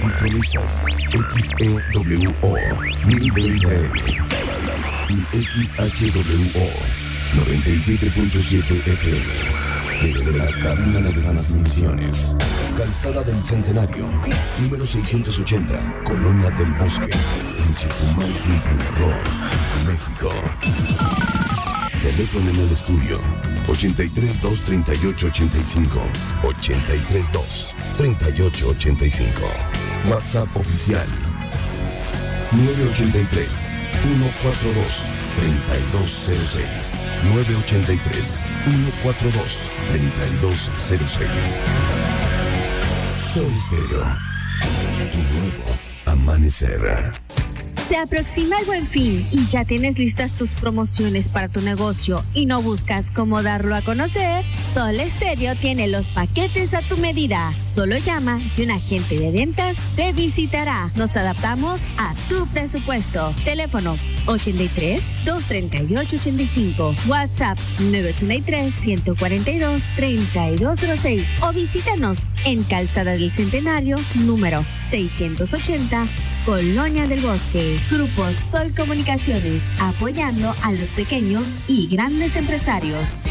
Sintonizas XEWO 1020M y XHWO 97.7 FM. Desde la cabina de transmisiones, Calzada del Centenario, número 680, Colonia del Bosque, en Chetumal, Quintana Roo, México. Teléfono en el estudio, 83 2 38 85, 83 2 38 85. WhatsApp oficial, 983 142 3206, 983 142 3206. Sol Estéreo, tu nuevo amanecer. Se aproxima el Buen Fin y ya tienes listas tus promociones para tu negocio y no buscas cómo darlo a conocer. Sol Estéreo tiene los paquetes a tu medida. Solo llama y un agente de ventas te visitará. Nos adaptamos a tu presupuesto. Teléfono 83 238 85, WhatsApp 983 142 3206 o visítanos en Calzada del Centenario, número 680, Colonia del Bosque. Grupo Sol Comunicaciones, apoyando a los pequeños y grandes empresarios.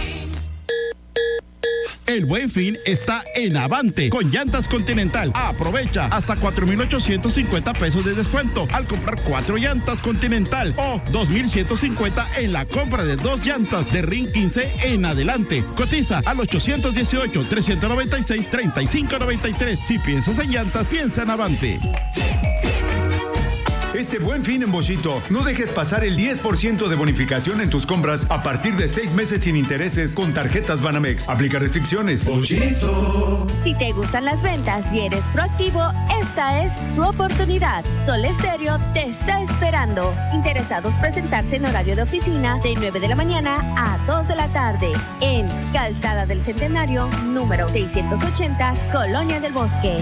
El Buen Fin está en Avante con Llantas Continental. Aprovecha hasta 4,850 pesos de descuento al comprar 4 llantas Continental o 2,150 en la compra de 2 llantas de RIN 15 en adelante. Cotiza al 818-396-3593. Si piensas en llantas, piensa en Avante. Este Buen Fin en Boschito, no dejes pasar el 10% de bonificación en tus compras a partir de 6 meses sin intereses con tarjetas Banamex. Aplica restricciones. Boschito. Si te gustan las ventas y eres proactivo, esta es tu oportunidad. Sol Estéreo te está esperando. Interesados presentarse en horario de oficina de 9 de la mañana a 2 de la tarde en Calzada del Centenario, número 680, Colonia del Bosque.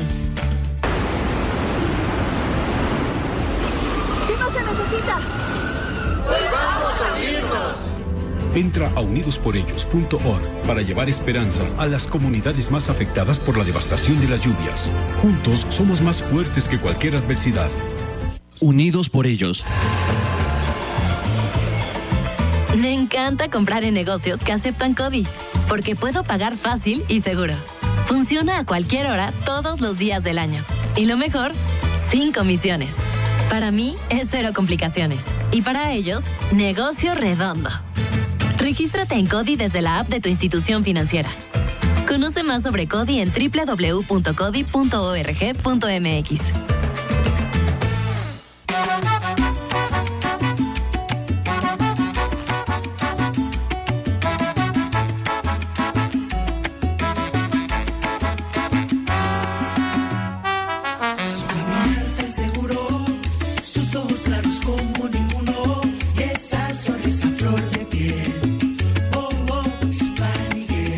Se necesita. ¡Volvamos a unirnos! Entra a unidosporellos.org para llevar esperanza a las comunidades más afectadas por la devastación de las lluvias. Juntos somos más fuertes que cualquier adversidad. Unidos por ellos. Me encanta comprar en negocios que aceptan CODI, porque puedo pagar fácil y seguro. Funciona a cualquier hora, todos los días del año. Y lo mejor, sin comisiones. Para mí es cero complicaciones. Y para ellos, negocio redondo. Regístrate en CODI desde la app de tu institución financiera. Conoce más sobre CODI en www.codi.org.mx.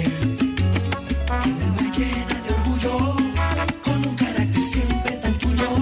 Llena de orgullo, con un carácter siempre tan tuyo.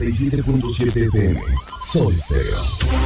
97.7 FM. Sol Estéreo.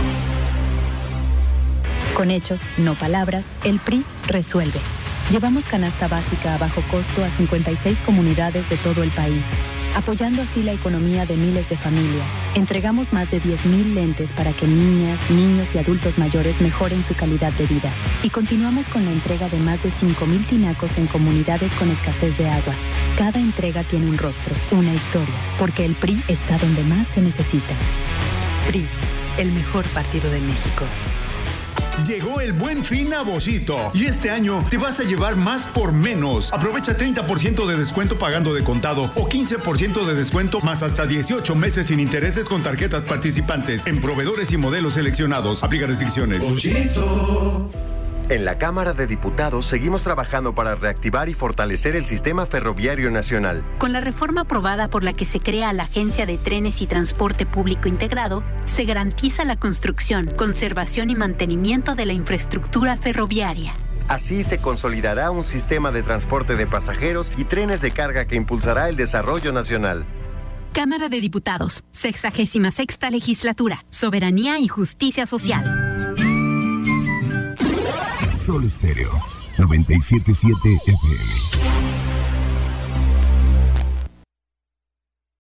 Con hechos, no palabras, el PRI resuelve. Llevamos canasta básica a bajo costo a 56 comunidades de todo el país, apoyando así la economía de miles de familias. Entregamos más de 10,000 lentes para que niñas, niños y adultos mayores mejoren su calidad de vida. Y continuamos con la entrega de más de 5,000 tinacos en comunidades con escasez de agua. Cada entrega tiene un rostro, una historia, porque el PRI está donde más se necesita. PRI, el mejor partido de México. Llegó el Buen Fin a Bossito y este año te vas a llevar más por menos. Aprovecha 30% de descuento pagando de contado o 15% de descuento más hasta 18 meses sin intereses con tarjetas participantes en proveedores y modelos seleccionados. Aplica restricciones. Bossito. En la Cámara de Diputados seguimos trabajando para reactivar y fortalecer el sistema ferroviario nacional. Con la reforma aprobada por la que se crea la Agencia de Trenes y Transporte Público Integrado, se garantiza la construcción, conservación y mantenimiento de la infraestructura ferroviaria. Así se consolidará un sistema de transporte de pasajeros y trenes de carga que impulsará el desarrollo nacional. Cámara de Diputados, 66ª Legislatura, Soberanía y Justicia Social. Sol Estéreo, 97.7 FM.